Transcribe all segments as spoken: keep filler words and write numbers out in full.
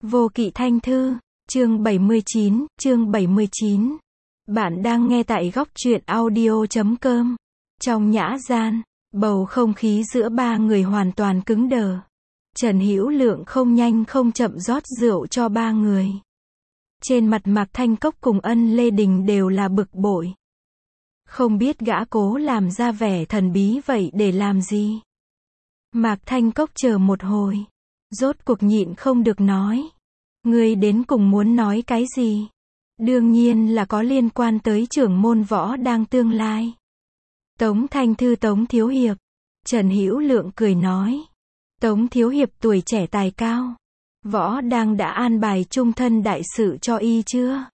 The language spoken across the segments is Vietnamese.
Vô Kỵ Thanh Thư, chương bảy mươi chín, chương bảy mươi chín. Bạn đang nghe tại góc truyện audio chấm com. Trong nhã gian, bầu không khí giữa ba người hoàn toàn cứng đờ. Trần Hữu Lượng không nhanh không chậm rót rượu cho ba người. Trên mặt Mạc Thanh Cốc cùng Ân Lê Đình đều là bực bội. Không biết gã cố làm ra vẻ thần bí vậy để làm gì. Mạc Thanh Cốc chờ một hồi, rốt cuộc nhịn không được nói. Ngươi đến cùng muốn nói cái gì? Đương nhiên là có liên quan tới trưởng môn Võ Đang tương lai. Tống Thanh Thư Tống Thiếu Hiệp. Trần Hữu Lượng cười nói. Tống Thiếu Hiệp tuổi trẻ tài cao. Võ Đang đã an bài chung thân đại sự cho y chưa?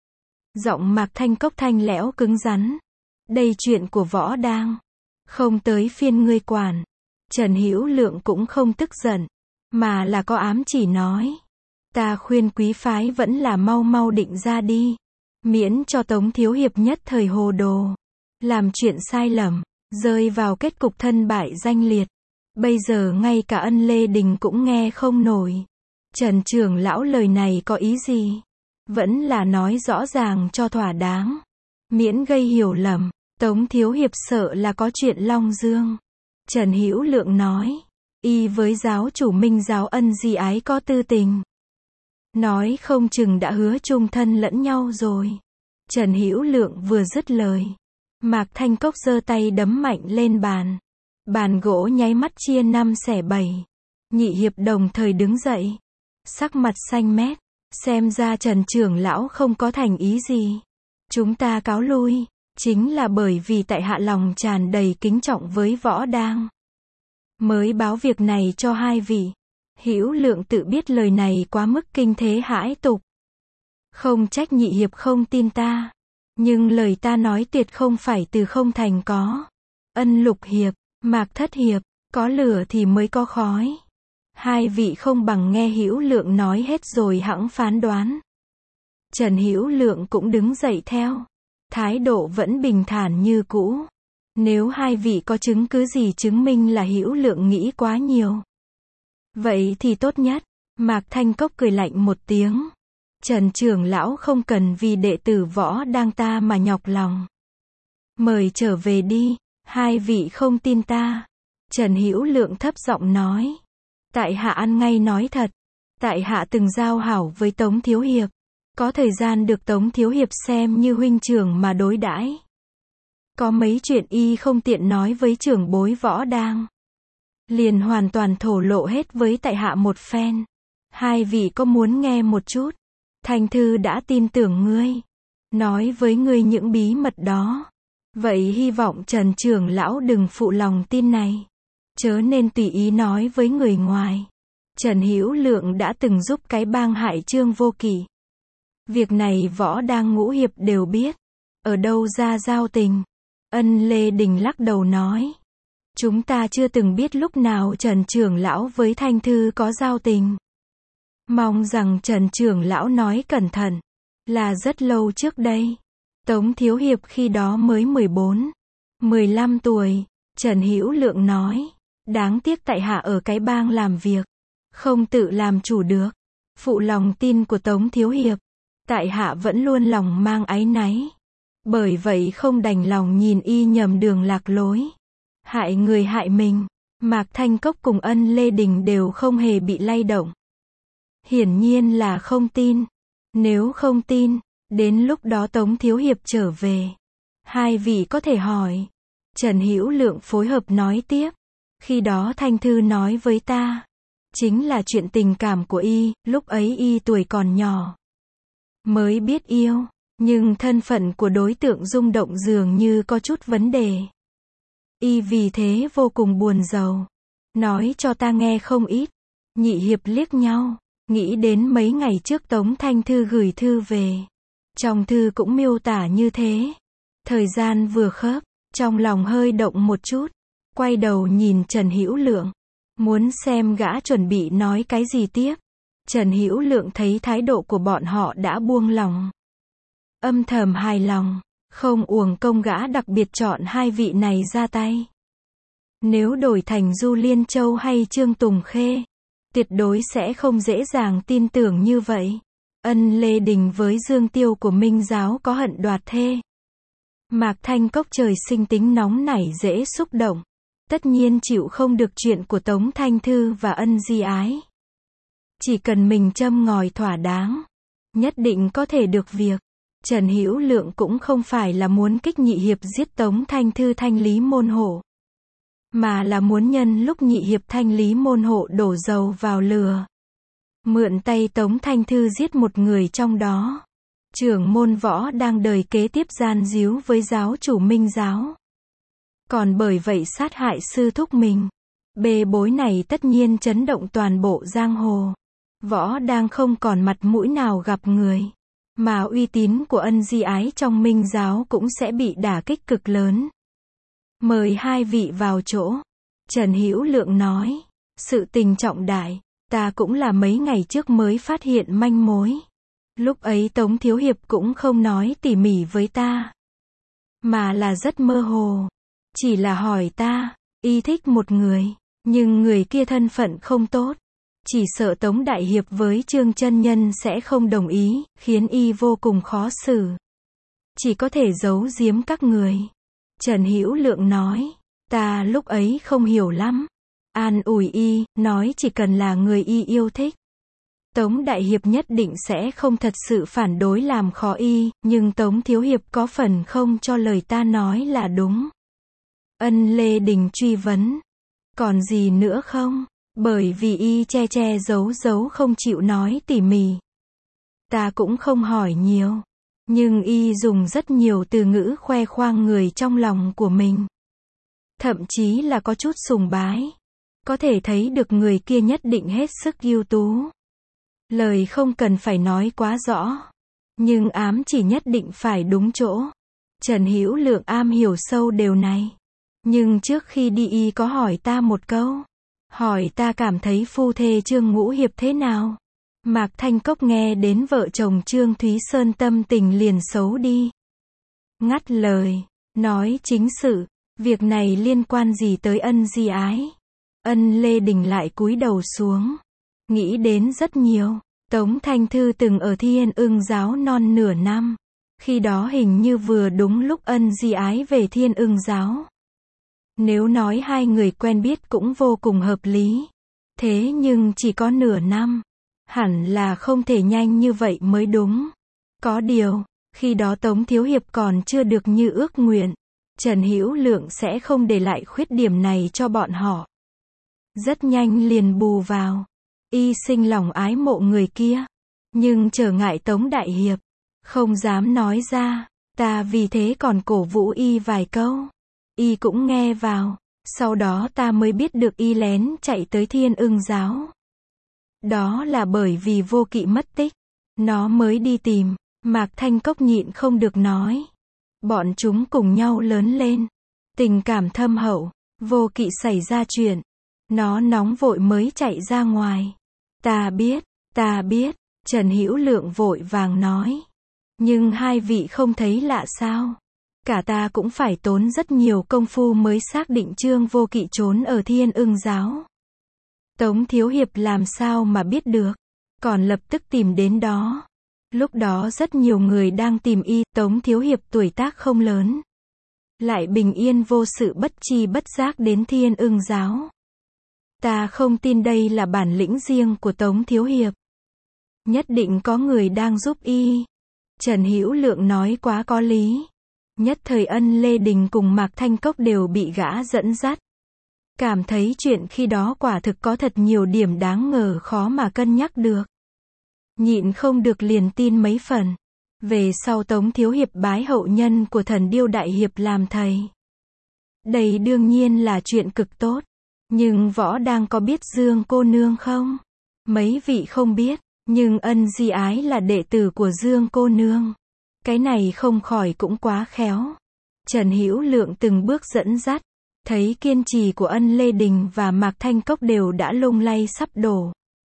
Giọng Mạc Thanh Cốc thanh lẽo cứng rắn. Đây chuyện của Võ Đang. Không tới phiên ngươi quản. Trần Hữu Lượng cũng không tức giận, mà là có ám chỉ nói. Ta khuyên quý phái vẫn là mau mau định ra đi. Miễn cho Tống Thiếu Hiệp nhất thời hồ đồ. Làm chuyện sai lầm, rơi vào kết cục thân bại danh liệt. Bây giờ ngay cả Ân Lê Đình cũng nghe không nổi. Trần trưởng lão lời này có ý gì? Vẫn là nói rõ ràng cho thỏa đáng. Miễn gây hiểu lầm, Tống Thiếu Hiệp sợ là có chuyện Long Dương. Trần Hữu Lượng nói. Y với giáo chủ Minh giáo Ân Di Ái có tư tình. Nói không chừng đã hứa chung thân lẫn nhau rồi. Trần Hữu Lượng vừa dứt lời, Mạc Thanh Cốc giơ tay đấm mạnh lên bàn. Bàn gỗ nháy mắt chia năm xẻ bảy. Nhị hiệp đồng thời đứng dậy. Sắc mặt xanh mét. Xem ra Trần trưởng lão không có thành ý gì. Chúng ta cáo lui. Chính là bởi vì tại hạ lòng tràn đầy kính trọng với Võ Đang. Mới báo việc này cho hai vị. Hữu Lượng tự biết lời này quá mức kinh thế hãi tục. Không trách nhị hiệp không tin ta. Nhưng lời ta nói tuyệt không phải từ không thành có. Ân Lục hiệp, Mạc Thất hiệp, có lửa thì mới có khói. Hai vị không bằng nghe Hữu Lượng nói hết rồi hẵng phán đoán. Trần Hữu Lượng cũng đứng dậy theo. Thái độ vẫn bình thản như cũ. Nếu hai vị có chứng cứ gì chứng minh là Hữu Lượng nghĩ quá nhiều, vậy thì tốt nhất. Mạc Thanh Cốc cười lạnh một tiếng. Trần trưởng lão không cần vì đệ tử Võ Đang ta mà nhọc lòng. Mời trở về đi, hai vị không tin ta. Trần Hữu Lượng thấp giọng nói. Tại hạ ăn ngay nói thật. Tại hạ từng giao hảo với Tống Thiếu Hiệp. Có thời gian được Tống Thiếu Hiệp xem như huynh trưởng mà đối đãi. Có mấy chuyện y không tiện nói với trưởng bối Võ Đang. Liền hoàn toàn thổ lộ hết với tại hạ một phen. Hai vị có muốn nghe một chút? Thanh Thư đã tin tưởng ngươi. Nói với ngươi những bí mật đó. Vậy hy vọng Trần trưởng lão đừng phụ lòng tin này. Chớ nên tùy ý nói với người ngoài. Trần Hữu Lượng đã từng giúp cái bang hại Trương Vô Kỵ. Việc này Võ Đang ngũ hiệp đều biết. Ở đâu ra giao tình? Ân Lê Đình lắc đầu nói. Chúng ta chưa từng biết lúc nào Trần trưởng lão với Thanh Thư có giao tình. Mong rằng Trần trưởng lão nói cẩn thận. Là rất lâu trước đây. Tống Thiếu Hiệp khi đó mới mười bốn, mười lăm tuổi. Trần Hữu Lượng nói. Đáng tiếc tại hạ ở cái bang làm việc. Không tự làm chủ được. Phụ lòng tin của Tống Thiếu Hiệp. Tại hạ vẫn luôn lòng mang áy náy. Bởi vậy không đành lòng nhìn y nhầm đường lạc lối. Hại người hại mình. Mạc Thanh Cốc cùng Ân Lê Đình đều không hề bị lay động. Hiển nhiên là không tin. Nếu không tin, đến lúc đó Tống Thiếu Hiệp trở về. Hai vị có thể hỏi. Trần Hữu Lượng phối hợp nói tiếp. Khi đó Thanh Thư nói với ta. Chính là chuyện tình cảm của y, lúc ấy y tuổi còn nhỏ. Mới biết yêu. Nhưng thân phận của đối tượng rung động dường như có chút vấn đề. Y vì thế vô cùng buồn rầu. Nói cho ta nghe không ít. Nhị hiệp liếc nhau. Nghĩ đến mấy ngày trước Tống Thanh Thư gửi thư về. Trong thư cũng miêu tả như thế. Thời gian vừa khớp. Trong lòng hơi động một chút. Quay đầu nhìn Trần Hữu Lượng. Muốn xem gã chuẩn bị nói cái gì tiếp. Trần Hữu Lượng thấy thái độ của bọn họ đã buông lòng. Âm thầm hài lòng. Không uổng công gã đặc biệt chọn hai vị này ra tay. Nếu đổi thành Du Liên Châu hay Trương Tùng Khê, tuyệt đối sẽ không dễ dàng tin tưởng như vậy. Ân Lê Đình với Dương Tiêu của Minh giáo có hận đoạt thê. Mạc Thanh Cốc trời sinh tính nóng nảy dễ xúc động. Tất nhiên chịu không được chuyện của Tống Thanh Thư và Ân Di Ái. Chỉ cần mình châm ngòi thỏa đáng, nhất định có thể được việc. Trần Hữu Lượng cũng không phải là muốn kích Nhị Hiệp giết Tống Thanh Thư thanh lý môn hộ, mà là muốn nhân lúc Nhị Hiệp thanh lý môn hộ đổ dầu vào lửa. Mượn tay Tống Thanh Thư giết một người trong đó. Trưởng môn Võ đang đời kế tiếp gian díu với giáo chủ Minh giáo. Còn bởi vậy sát hại sư thúc mình. Bê bối này tất nhiên chấn động toàn bộ giang hồ. Võ đang không còn mặt mũi nào gặp người. Mà uy tín của Ân Di Ái trong Minh giáo cũng sẽ bị đả kích cực lớn. Mời hai vị vào chỗ. Trần Hữu Lượng nói. Sự tình trọng đại. Ta cũng là mấy ngày trước mới phát hiện manh mối. Lúc ấy Tống Thiếu Hiệp cũng không nói tỉ mỉ với ta, mà là rất mơ hồ. Chỉ là hỏi ta, y thích một người, nhưng người kia thân phận không tốt. Chỉ sợ Tống Đại Hiệp với Trương Chân Nhân sẽ không đồng ý, khiến y vô cùng khó xử. Chỉ có thể giấu giếm các người. Trần Hữu Lượng nói, ta lúc ấy không hiểu lắm. An ủi y, nói chỉ cần là người y yêu thích, Tống Đại Hiệp nhất định sẽ không thật sự phản đối làm khó y, nhưng Tống Thiếu Hiệp có phần không cho lời ta nói là đúng. Ân Lê Đình truy vấn. Còn gì nữa không? Bởi vì y che che giấu giấu không chịu nói tỉ mỉ. Ta cũng không hỏi nhiều. Nhưng y dùng rất nhiều từ ngữ khoe khoang người trong lòng của mình. Thậm chí là có chút sùng bái. Có thể thấy được người kia nhất định hết sức ưu tú. Lời không cần phải nói quá rõ. Nhưng ám chỉ nhất định phải đúng chỗ. Trần Hữu Lượng am hiểu sâu điều này. Nhưng trước khi đi y có hỏi ta một câu. Hỏi ta cảm thấy phu thê Trương Ngũ Hiệp thế nào? Mạc Thanh Cốc nghe đến vợ chồng Trương Thúy Sơn tâm tình liền xấu đi. Ngắt lời. Nói chính sự. Việc này liên quan gì tới Ân Di Ái? Ân Lê Đình lại cúi đầu xuống. Nghĩ đến rất nhiều. Tống Thanh Thư từng ở Thiên Ưng giáo non nửa năm. Khi đó hình như vừa đúng lúc Ân Di Ái về Thiên Ưng giáo. Nếu nói hai người quen biết cũng vô cùng hợp lý. Thế nhưng chỉ có nửa năm. Hẳn là không thể nhanh như vậy mới đúng. Có điều, khi đó Tống Thiếu Hiệp còn chưa được như ước nguyện. Trần Hữu Lượng sẽ không để lại khuyết điểm này cho bọn họ. Rất nhanh liền bù vào. Y sinh lòng ái mộ người kia. Nhưng trở ngại Tống Đại Hiệp. Không dám nói ra. Ta vì thế còn cổ vũ y vài câu. Y cũng nghe vào. Sau đó ta mới biết được y lén chạy tới Thiên Ưng giáo. Đó là bởi vì Vô Kỵ mất tích. Nó mới đi tìm. Mạc Thanh Cốc nhịn không được nói. Bọn chúng cùng nhau lớn lên. Tình cảm thâm hậu. Vô Kỵ xảy ra chuyện. Nó nóng vội mới chạy ra ngoài. Ta biết, ta biết. Trần Hữu Lượng vội vàng nói. Nhưng hai vị không thấy lạ sao? Cả ta cũng phải tốn rất nhiều công phu mới xác định Trương Vô Kỵ trốn ở Thiên Ưng giáo. Tống Thiếu Hiệp làm sao mà biết được? Còn lập tức tìm đến đó. Lúc đó rất nhiều người đang tìm y. Tống Thiếu Hiệp tuổi tác không lớn. Lại bình yên vô sự bất tri bất giác đến Thiên Ưng giáo. Ta không tin đây là bản lĩnh riêng của Tống Thiếu Hiệp. Nhất định có người đang giúp y. Trần Hữu Lượng nói quá có lý. Nhất thời Ân Lê Đình cùng Mạc Thanh Cốc đều bị gã dẫn dắt. Cảm thấy chuyện khi đó quả thực có thật nhiều điểm đáng ngờ khó mà cân nhắc được. Nhịn không được liền tin mấy phần. Về sau Tống Thiếu Hiệp bái hậu nhân của Thần Điêu Đại Hiệp làm thầy. Đây đương nhiên là chuyện cực tốt. Nhưng Võ đang có biết Dương cô nương không? Mấy vị không biết. Nhưng Ân Di Ái là đệ tử của Dương cô nương. Cái này không khỏi cũng quá khéo. Trần Hữu Lượng từng bước dẫn dắt. Thấy kiên trì của Ân Lê Đình và Mạc Thanh Cốc đều đã lung lay sắp đổ.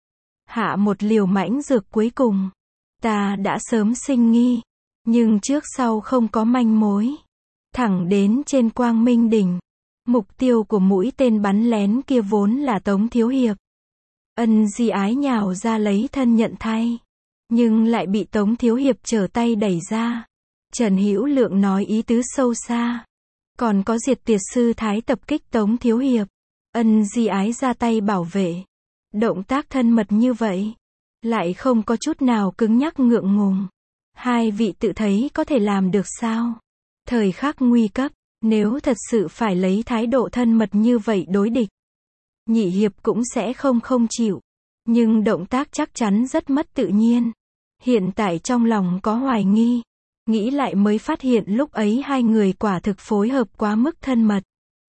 Hạ một liều mãnh dược cuối cùng. Ta đã sớm sinh nghi. Nhưng trước sau không có manh mối. Thẳng đến trên Quang Minh Đỉnh. Mục tiêu của mũi tên bắn lén kia vốn là Tống Thiếu Hiệp. Ân Di Ái nhào ra lấy thân nhận thay, nhưng lại bị Tống Thiếu Hiệp trở tay đẩy ra. Trần Hữu Lượng nói ý tứ sâu xa. Còn có Diệt Tiệt Sư Thái tập kích Tống Thiếu Hiệp. Ân Di Ái ra tay bảo vệ. Động tác thân mật như vậy, lại không có chút nào cứng nhắc ngượng ngùng. Hai vị tự thấy có thể làm được sao? Thời khắc nguy cấp, nếu thật sự phải lấy thái độ thân mật như vậy đối địch, Nhị Hiệp cũng sẽ không không chịu. Nhưng động tác chắc chắn rất mất tự nhiên. Hiện tại trong lòng có hoài nghi. Nghĩ lại mới phát hiện lúc ấy hai người quả thực phối hợp quá mức thân mật.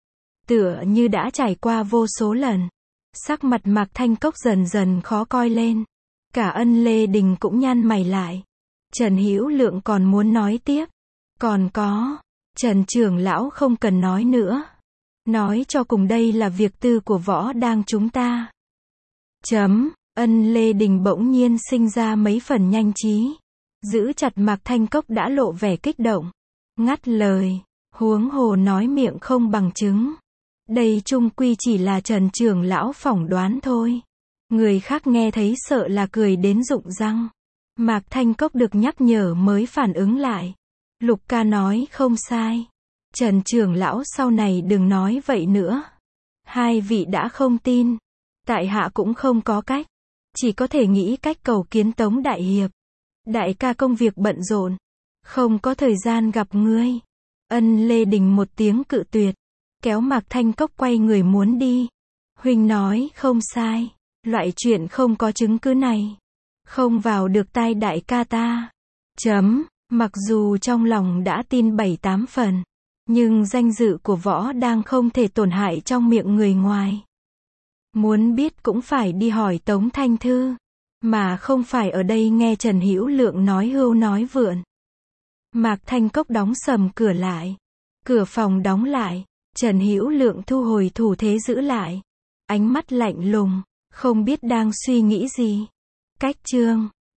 Tựa như đã trải qua vô số lần. Sắc mặt Mạc Thanh Cốc dần dần khó coi lên. Cả Ân Lê Đình cũng nhăn mày lại. Trần Hữu Lượng còn muốn nói tiếp. Còn có, Trần trưởng lão không cần nói nữa. Nói cho cùng đây là việc tư của Võ Đang chúng ta. Chấm, Ân Lê Đình bỗng nhiên sinh ra mấy phần nhanh trí. Giữ chặt Mạc Thanh Cốc đã lộ vẻ kích động. Ngắt lời, huống hồ nói miệng không bằng chứng. Đây chung quy chỉ là Trần trưởng lão phỏng đoán thôi. Người khác nghe thấy sợ là cười đến rụng răng. Mạc Thanh Cốc được nhắc nhở mới phản ứng lại. Lục ca nói không sai. Trần trưởng lão sau này đừng nói vậy nữa. Hai vị đã không tin. Tại hạ cũng không có cách. Chỉ có thể nghĩ cách cầu kiến Tống Đại Hiệp. Đại ca công việc bận rộn. Không có thời gian gặp ngươi. Ân Lê Đình một tiếng cự tuyệt. Kéo Mạc Thanh Cốc quay người muốn đi. Huynh nói không sai. Loại chuyện không có chứng cứ này không vào được tai đại ca ta. Chấm, mặc dù trong lòng đã tin bảy tám phần, nhưng danh dự của Võ Đang không thể tổn hại trong miệng người ngoài. Muốn biết cũng phải đi hỏi Tống Thanh Thư, mà không phải ở đây nghe Trần Hữu Lượng nói hưu nói vượn. Mạc Thanh Cốc đóng sầm cửa lại. Cửa phòng đóng lại, Trần Hữu Lượng thu hồi thủ thế giữ lại. Ánh mắt lạnh lùng, không biết đang suy nghĩ gì. Cách chương